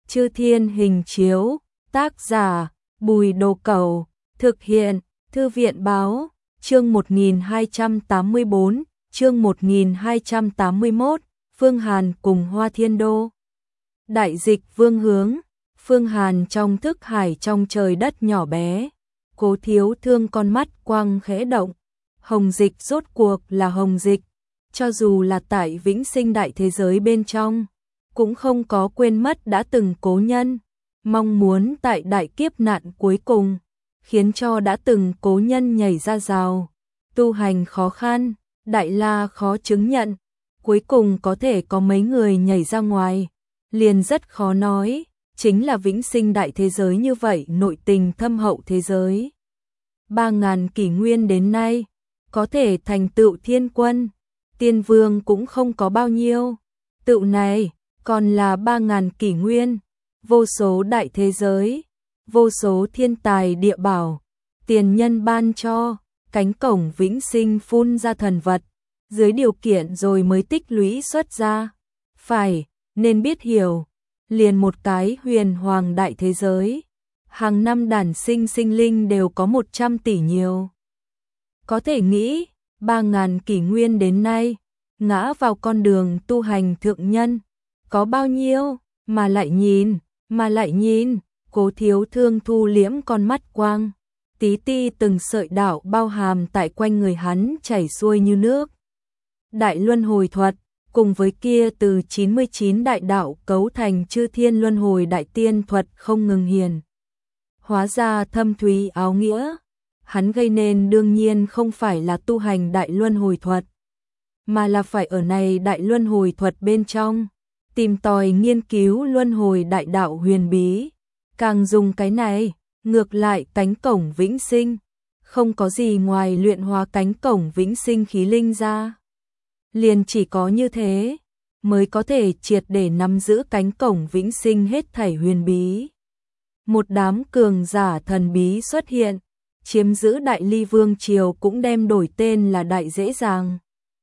Chư Thiên Hình Chiếu, tác giả Bùi Đồ Cẩu, thực hiện Thư viện Báo, chương 1284, chương 1281, Phương Hàn cùng Hoa Thiên Đô. Đại dịch Vương Hướng, Phương Hàn trong thức hải trong trời đất nhỏ bé, Cố Thiếu Thương con mắt quang khẽ động, hồng dịch rốt cuộc là hồng dịch, cho dù là tại vĩnh sinh đại thế giới bên trong, cũng không có quên mất đã từng cố nhân, mong muốn tại đại kiếp nạn cuối cùng, khiến cho đã từng cố nhân nhảy ra rào, tu hành khó khăn, đại la khó chứng nhận, cuối cùng có thể có mấy người nhảy ra ngoài, liền rất khó nói, chính là vĩnh sinh đại thế giới như vậy nội tình thâm hậu thế giới. 3.000 kỷ nguyên đến nay, có thể thành tựu thiên quân, tiên vương cũng không có bao nhiêu, tựu này còn là 3.000 kỷ nguyên, vô số đại thế giới, vô số thiên tài địa bảo, tiền nhân ban cho, cánh cổng vĩnh sinh phun ra thần vật, dưới điều kiện rồi mới tích lũy xuất ra. Phải, nên biết hiểu, liền một cái huyền hoàng đại thế giới, hàng năm đản sinh sinh linh đều có 100 tỷ nhiều. Có thể nghĩ, 3.000 kỷ nguyên đến nay, ngã vào con đường tu hành thượng nhân, có bao nhiêu, mà lại nhìn, Cố Thiếu Thương thu liễm con mắt quang, tí ti từng sợi đạo bao hàm tại quanh người hắn chảy xuôi như nước. Đại luân hồi thuật, cùng với kia từ 99 đại đạo cấu thành chư thiên luân hồi đại tiên thuật không ngừng hiền. Hóa ra thâm thúy áo nghĩa, hắn gây nên đương nhiên không phải là tu hành đại luân hồi thuật, mà là phải ở này đại luân hồi thuật bên trong, tìm tòi nghiên cứu luân hồi đại đạo huyền bí, càng dùng cái này, ngược lại cánh cổng vĩnh sinh, không có gì ngoài luyện hóa cánh cổng vĩnh sinh khí linh ra. Liền chỉ có như thế, mới có thể triệt để nắm giữ cánh cổng vĩnh sinh hết thảy huyền bí. Một đám cường giả thần bí xuất hiện, chiếm giữ Đại Ly Vương Triều cũng đem đổi tên là Đại Dễ Dàng.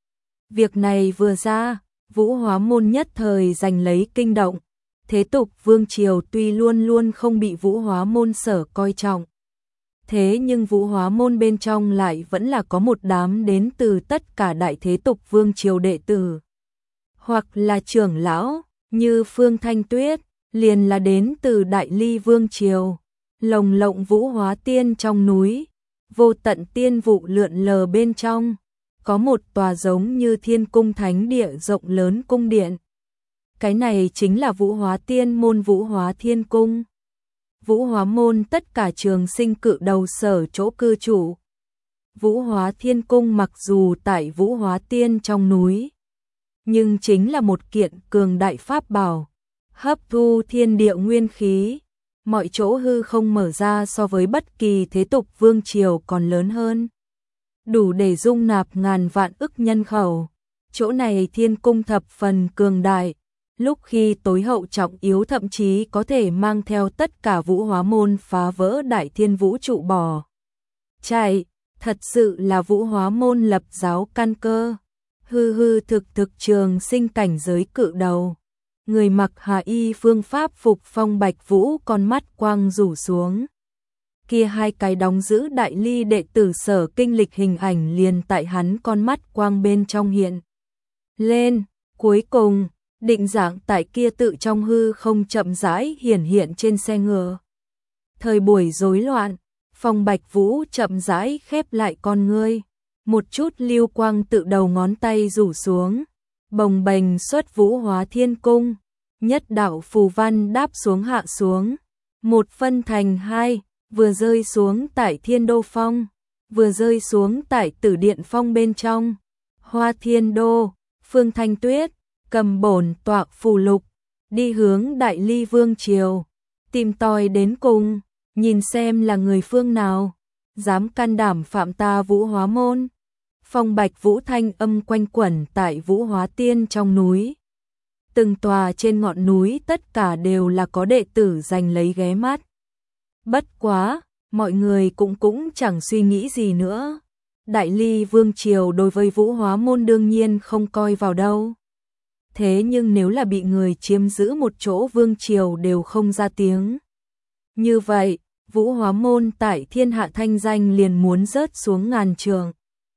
Việc này vừa ra, Vũ Hóa Môn nhất thời giành lấy kinh động, thế tục Vương Triều tuy luôn luôn không bị Vũ Hóa Môn sở coi trọng. Thế nhưng Vũ Hóa Môn bên trong lại vẫn là có một đám đến từ tất cả đại thế tục Vương Triều đệ tử, hoặc là trưởng lão, như Phương Thanh Tuyết, liền là đến từ Đại Ly Vương Triều, lồng lộng Vũ Hóa Tiên trong núi, vô tận tiên vụ lượn lờ bên trong, có một tòa giống như thiên cung thánh địa rộng lớn cung điện. Cái này chính là Vũ Hóa Tiên môn Vũ Hóa Thiên Cung. Vũ Hóa Môn tất cả trường sinh cự đầu sở chỗ cư trụ. Vũ Hóa Thiên Cung mặc dù tại Vũ Hóa Tiên trong núi, nhưng chính là một kiện cường đại pháp bảo, hấp thu thiên địa nguyên khí, mọi chỗ hư không mở ra so với bất kỳ thế tục vương triều còn lớn hơn, đủ để dung nạp ngàn vạn ức nhân khẩu. Chỗ này thiên cung thập phần cường đại, lúc khi tối hậu trọng yếu thậm chí có thể mang theo tất cả Vũ Hóa Môn phá vỡ đại thiên vũ trụ bỏ chạy, thật sự là Vũ Hóa Môn lập giáo căn cơ, hư thực trường sinh cảnh giới cự đầu. Người mặc hà y phương pháp phục phong Bạch Vũ con mắt quang rủ xuống. Kia hai cái đóng giữ Đại Ly đệ tử sở kinh lịch hình ảnh liền tại hắn con mắt quang bên trong hiện lên, cuối cùng định dạng tại kia tự trong hư không chậm rãi hiển hiện trên xe ngựa. Thời buổi rối loạn, Phong Bạch Vũ chậm rãi khép lại con ngươi, một chút lưu quang tự đầu ngón tay rủ xuống, bồng bềnh xuất Vũ Hóa Thiên Cung, nhất đạo phù văn đáp xuống hạ xuống, một phân thành hai, vừa rơi xuống tại Thiên Đô Phong, vừa rơi xuống tại Tử Điện Phong bên trong. Hoa Thiên Đô, Phương Thanh Tuyết cầm bổn tọa phù lục, đi hướng Đại Ly Vương Triều, tìm tòi đến cùng, nhìn xem là người phương nào, dám can đảm phạm ta Vũ Hóa Môn. Phong Bạch Vũ thanh âm quanh quẩn tại Vũ Hóa Tiên trong núi. Từng tòa trên ngọn núi tất cả đều là có đệ tử giành lấy ghé mắt. Bất quá, mọi người cũng chẳng suy nghĩ gì nữa. Đại Ly Vương Triều đối với Vũ Hóa Môn đương nhiên không coi vào đâu. thế nhưng nếu là bị người chiếm giữ một chỗ vương triều đều không ra tiếng. Như vậy, Vũ Hóa Môn tại thiên hạ thanh danh liền muốn rớt xuống ngàn trường.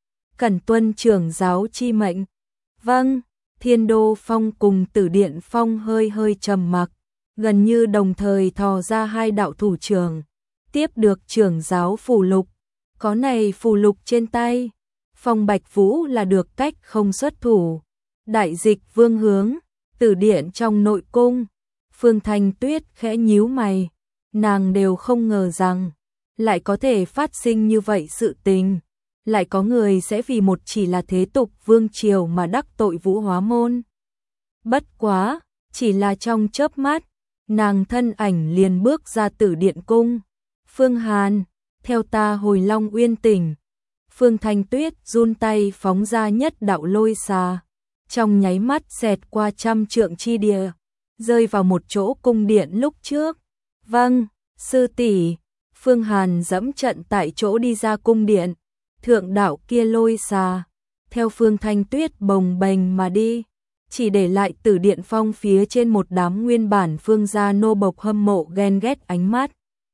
Cẩn tuân trưởng giáo chi mệnh. Vâng, Thiên Đô Phong cùng Tử Điện Phong hơi hơi trầm mặc, gần như đồng thời thò ra hai đạo thủ trưởng, tiếp được trưởng giáo phù lục. Có này phù lục trên tay, Phong Bạch Vũ là được cách không xuất thủ. Đại dịch vương hướng, Tử Điện trong nội cung, Phương Thanh Tuyết khẽ nhíu mày, nàng đều không ngờ rằng lại có thể phát sinh như vậy sự tình, lại có người sẽ vì một chỉ là thế tục vương triều mà đắc tội Vũ Hóa Môn. Bất quá, chỉ là trong chớp mắt, nàng thân ảnh liền bước ra Tử Điện cung. Phương Hàn, theo ta hồi Long Uyên tỉnh. Phương Thanh Tuyết run tay phóng ra nhất đạo lôi xà, trong nháy mắt xẹt qua trăm trượng chi địa, rơi vào một chỗ cung điện lúc trước. Vâng, sư tỷ. Phương Hàn dẫm trận tại chỗ đi ra cung điện, thượng đạo kia lôi xà, theo Phương Thanh Tuyết bồng bềnh mà đi, chỉ để lại Tử Điện Phong phía trên một đám nguyên bản Phương gia nô bộc hâm mộ ghen ghét ánh mắt.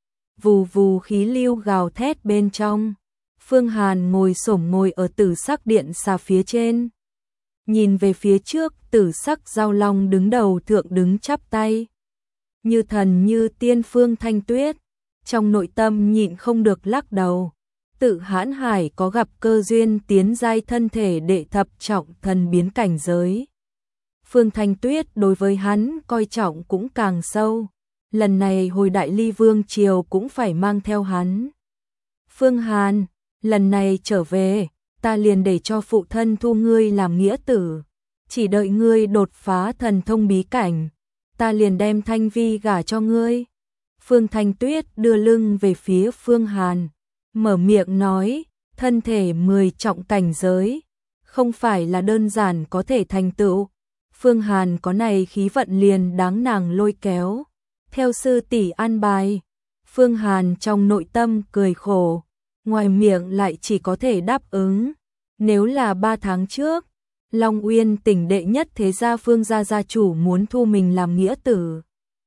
Vù vù khí lưu gào thét bên trong. Phương Hàn ngồi ngồi ở tử sắc điện xà phía trên. Nhìn về phía trước, tử sắc giao long đứng đầu thượng đứng chắp tay. Như thần như tiên Phương Thanh Tuyết, trong nội tâm nhịn không được lắc đầu. Tự hãn hải có gặp cơ duyên tiến giai thân thể đệ thập trọng thần biến cảnh giới. Phương Thanh Tuyết đối với hắn coi trọng cũng càng sâu. Lần này hồi Đại Ly Vương triều cũng phải mang theo hắn. Phương Hàn, lần này trở về, ta liền để cho phụ thân thu ngươi làm nghĩa tử. Chỉ đợi ngươi đột phá thần thông bí cảnh, ta liền đem Thanh Vi gả cho ngươi. Phương Thanh Tuyết đưa lưng về phía Phương Hàn, mở miệng nói, thân thể 10 trọng cảnh giới, không phải là đơn giản có thể thành tựu. Phương Hàn có này khí vận liền đáng nàng lôi kéo. Theo sư tỷ an bài, Phương Hàn trong nội tâm cười khổ, ngoài miệng lại chỉ có thể đáp ứng. Nếu là 3 tháng trước, Long Uyên tỉnh đệ nhất thế gia Phương gia gia chủ muốn thu mình làm nghĩa tử,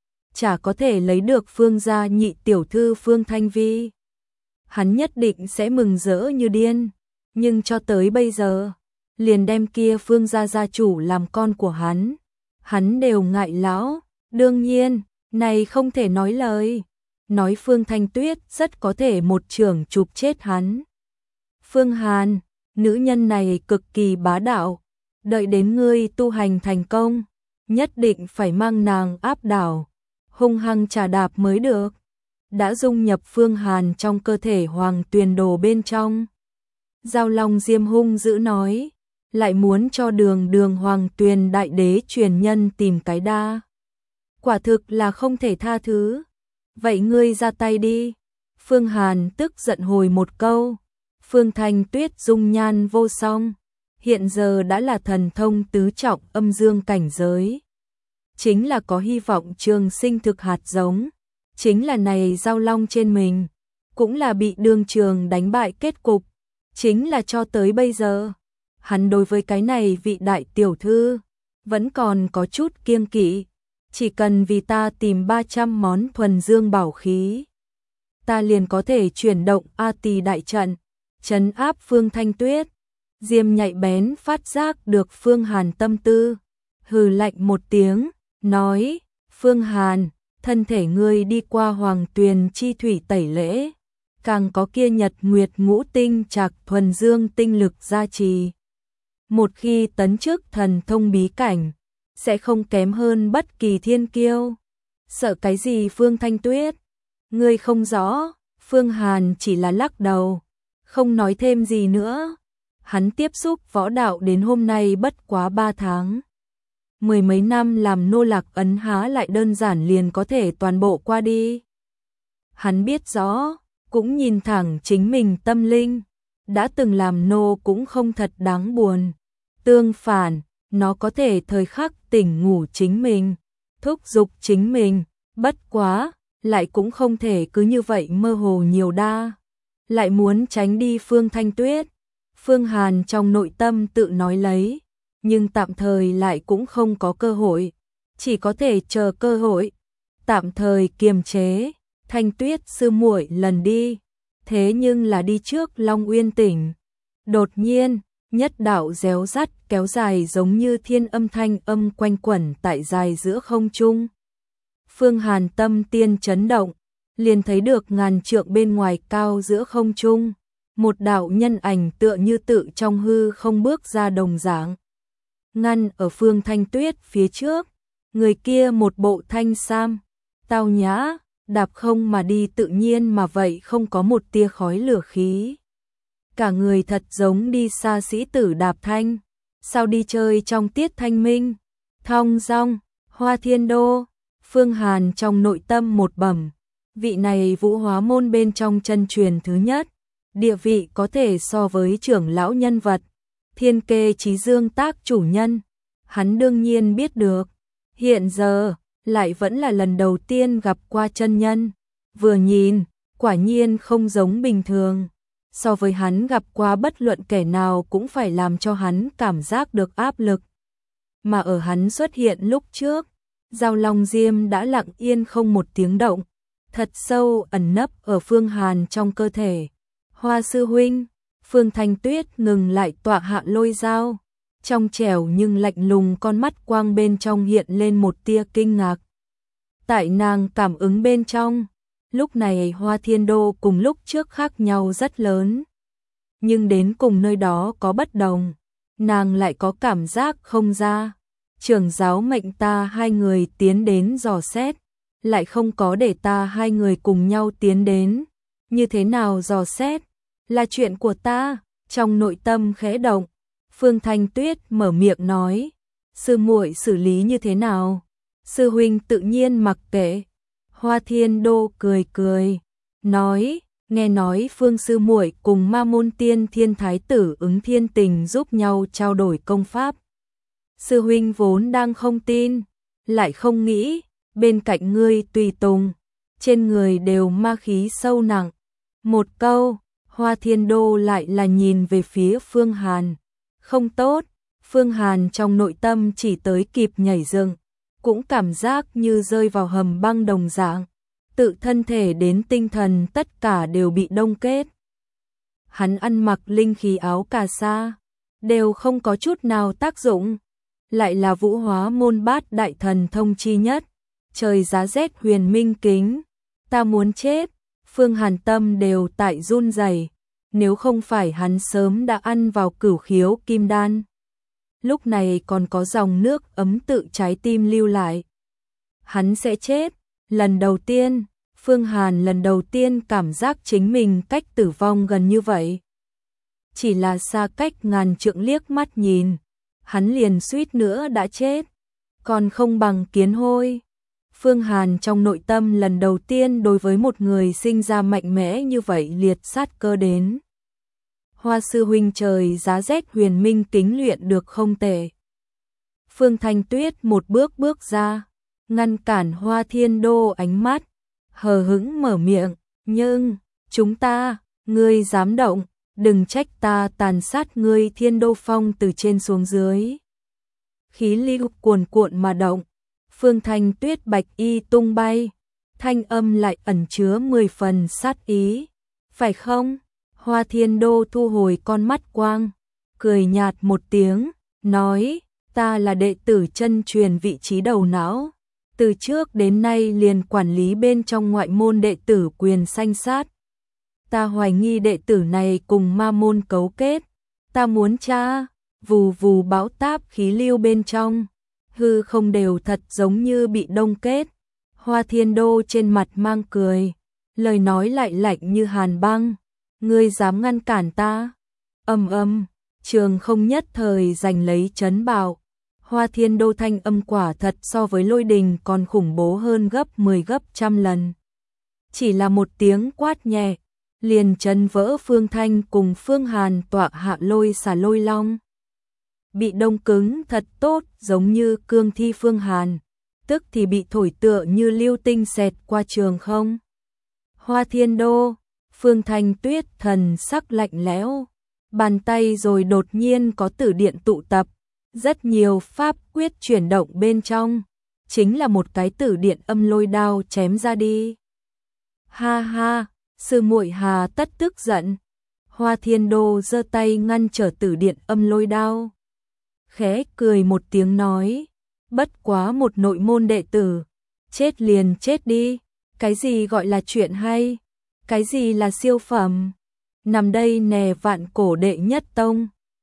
chả có thể lấy được Phương gia nhị tiểu thư Phương Thanh Vi, hắn nhất định sẽ mừng rỡ như điên, nhưng cho tới bây giờ, liền đem kia Phương gia gia chủ làm con của hắn đều ngại lão. Đương nhiên, này không thể nói lời, nói Phương Thanh Tuyết rất có thể một chưởng chụp chết hắn. Phương Hàn, nữ nhân này cực kỳ bá đạo, đợi đến ngươi tu hành thành công, nhất định phải mang nàng áp đảo, hung hăng trà đạp mới được. Đã dung nhập Phương Hàn trong cơ thể Hoàng Tuyền Đồ bên trong. Giao Long Diêm hung dữ nói, lại muốn cho đường Hoàng Tuyền đại đế truyền nhân tìm cái đa. Quả thực là không thể tha thứ. Vậy ngươi ra tay đi. Phương Hàn tức giận hồi một câu. Phương Thanh Tuyết dung nhan vô song, hiện giờ đã là thần thông tứ trọng âm dương cảnh giới. Chính là có hy vọng trường sinh thực hạt giống. Chính là này giao long trên mình, cũng là bị đường trường đánh bại kết cục. Chính là cho tới bây giờ, hắn đối với cái này vị đại tiểu thư, vẫn còn có chút kiêng kỵ. Chỉ cần vì ta tìm 300 món thuần dương bảo khí, ta liền có thể chuyển động A Tỳ đại trận, trấn áp Phương Thanh Tuyết. Diêm nhạy bén phát giác được Phương Hàn tâm tư, hừ lạnh một tiếng, nói, Phương Hàn, thân thể ngươi đi qua Hoàng Tuyền chi thủy tẩy lễ, càng có kia nhật nguyệt ngũ tinh trạc thuần dương tinh lực gia trì. Một khi tấn chức thần thông bí cảnh, sẽ không kém hơn bất kỳ thiên kiêu. Sợ cái gì Phương Thanh Tuyết? Ngươi không rõ. Phương Hàn chỉ là lắc đầu, không nói thêm gì nữa. Hắn tiếp xúc võ đạo đến hôm nay bất quá 3 tháng. 10 mấy năm làm nô lạc ấn há lại đơn giản liền có thể toàn bộ qua đi. Hắn biết rõ, cũng nhìn thẳng chính mình tâm linh, đã từng làm nô cũng không thật đáng buồn. Tương phản, nó có thể thời khắc tỉnh ngủ chính mình, thúc giục chính mình, bất quá, lại cũng không thể cứ như vậy mơ hồ nhiều đa. Lại muốn tránh đi Phương Thanh Tuyết. Phương Hàn trong nội tâm tự nói lấy, nhưng tạm thời lại cũng không có cơ hội, chỉ có thể chờ cơ hội, tạm thời kiềm chế. Thanh Tuyết sư muội lần đi, thế nhưng là đi trước Long Uyên tỉnh. Đột nhiên, nhất đạo réo rắt kéo dài giống như thiên âm thanh âm quanh quẩn tại dài giữa không trung. Phương Hàn tâm tiên chấn động, liền thấy được ngàn trượng bên ngoài cao giữa không trung, một đạo nhân ảnh tựa như tự trong hư không bước ra đồng dạng. Ngăn ở Phương Thanh Tuyết phía trước, người kia một bộ thanh sam, tao nhã, đạp không mà đi tự nhiên mà vậy không có một tia khói lửa khí. Cả người thật giống đi xa sĩ tử đạp thanh, sao đi chơi trong tiết thanh minh, thong dong, Hoa Thiên Đô. Phương Hàn trong nội tâm một bẩm, vị này Vũ Hóa môn bên trong chân truyền thứ nhất, địa vị có thể so với trưởng lão nhân vật, Thiên Kê Chí Dương tác chủ nhân, hắn đương nhiên biết được, hiện giờ lại vẫn là lần đầu tiên gặp qua chân nhân, vừa nhìn, quả nhiên không giống bình thường, so với hắn gặp qua bất luận kẻ nào cũng phải làm cho hắn cảm giác được áp lực. Mà ở hắn xuất hiện lúc trước, Giao Long Diêm đã lặng yên không một tiếng động, thật sâu ẩn nấp ở Phương Hàn trong cơ thể. Hoa sư huynh, Phương Thanh Tuyết ngừng lại tọa hạ lôi dao, trong trẻo nhưng lạnh lùng con mắt quang bên trong hiện lên một tia kinh ngạc. Tại nàng cảm ứng bên trong, lúc này Hoa Thiên Đô cùng lúc trước khác nhau rất lớn. Nhưng đến cùng nơi đó có bất đồng, nàng lại có cảm giác không ra. Trưởng giáo mệnh ta hai người tiến đến dò xét, lại không có để ta hai người cùng nhau tiến đến. Như thế nào dò xét? Là chuyện của ta. Trong nội tâm khẽ động, Phương Thanh Tuyết mở miệng nói, sư muội xử lý như thế nào? Sư huynh tự nhiên mặc kệ. Hoa Thiên Đô cười cười, nói, nghe nói Phương sư muội cùng Ma Môn Tiên Thiên Thái tử Ứng Thiên Tình giúp nhau trao đổi công pháp. Sư huynh vốn đang không tin, lại không nghĩ, bên cạnh ngươi tùy tùng, trên người đều ma khí sâu nặng. Một câu, Hoa Thiên Đô lại là nhìn về phía Phương Hàn. Không tốt, Phương Hàn trong nội tâm chỉ tới kịp nhảy dựng, cũng cảm giác như rơi vào hầm băng đồng dạng, tự thân thể đến tinh thần tất cả đều bị đông kết. Hắn ăn mặc linh khí áo cà sa, đều không có chút nào tác dụng, lại là Vũ Hóa môn bát đại thần thông chi nhất, trời giá rét huyền minh kính, ta muốn chết. Phương Hàn tâm đều tại run rẩy, nếu không phải hắn sớm đã ăn vào cửu khiếu kim đan, lúc này còn có dòng nước ấm tự trái tim lưu lại, hắn sẽ chết. Lần đầu tiên, Phương Hàn lần đầu tiên cảm giác chính mình cách tử vong gần như vậy. Chỉ là xa cách ngàn trượng liếc mắt nhìn, hắn liền suýt nữa đã chết, còn không bằng kiến hôi. Phương Hàn trong nội tâm lần đầu tiên đối với một người sinh ra mạnh mẽ như vậy liệt sát cơ đến. Hoa sư huynh trời giá rét huyền minh kính luyện được không tệ. Phương Thanh Tuyết một bước bước ra, ngăn cản Hoa Thiên Đô ánh mắt, hờ hững mở miệng, nhưng, chúng ta, ngươi dám động, đừng trách ta tàn sát ngươi. Thiên Đô phong từ trên xuống dưới. Khí lưu cuồn cuộn mà động, Phương Thanh Tuyết bạch y tung bay, thanh âm lại ẩn chứa 10 phần sát ý. Phải không? Hoa Thiên Đô thu hồi con mắt quang, cười nhạt một tiếng, nói, ta là đệ tử chân truyền vị trí đầu não, từ trước đến nay liền quản lý bên trong ngoại môn đệ tử quyền sanh sát. Ta hoài nghi đệ tử này cùng ma môn cấu kết, ta muốn tra. Vù vù bão táp khí lưu bên trong, hư không đều thật giống như bị đông kết. Hoa Thiên Đô trên mặt mang cười, lời nói lại lạnh như hàn băng, ngươi dám ngăn cản ta? Trường không nhất thời giành lấy trấn bạo. Hoa Thiên Đô thanh âm quả thật so với lôi đình còn khủng bố hơn gấp 10 gấp trăm lần. Chỉ là một tiếng quát nhẹ, liền chấn vỡ Phương Thanh cùng Phương Hàn tọa hạ lôi xà lôi long. Bị đông cứng thật tốt, giống như cương thi Phương Hàn, tức thì bị thổi tựa như lưu tinh xẹt qua trường không. Hoa Thiên Đô, Phương Thanh Tuyết thần sắc lạnh lẽo, bàn tay rồi đột nhiên có tử điện tụ tập, rất nhiều pháp quyết chuyển động bên trong, chính là một cái tử điện âm lôi đao chém ra đi. Ha ha, sư muội hà tất tức giận. Hoa Thiên Đô giơ tay ngăn trở tử điện âm lôi đao. Khẽ cười một tiếng nói, bất quá một nội môn đệ tử, chết liền chết đi, cái gì gọi là chuyện hay, cái gì là siêu phẩm, nằm đây nè vạn cổ đệ nhất tông.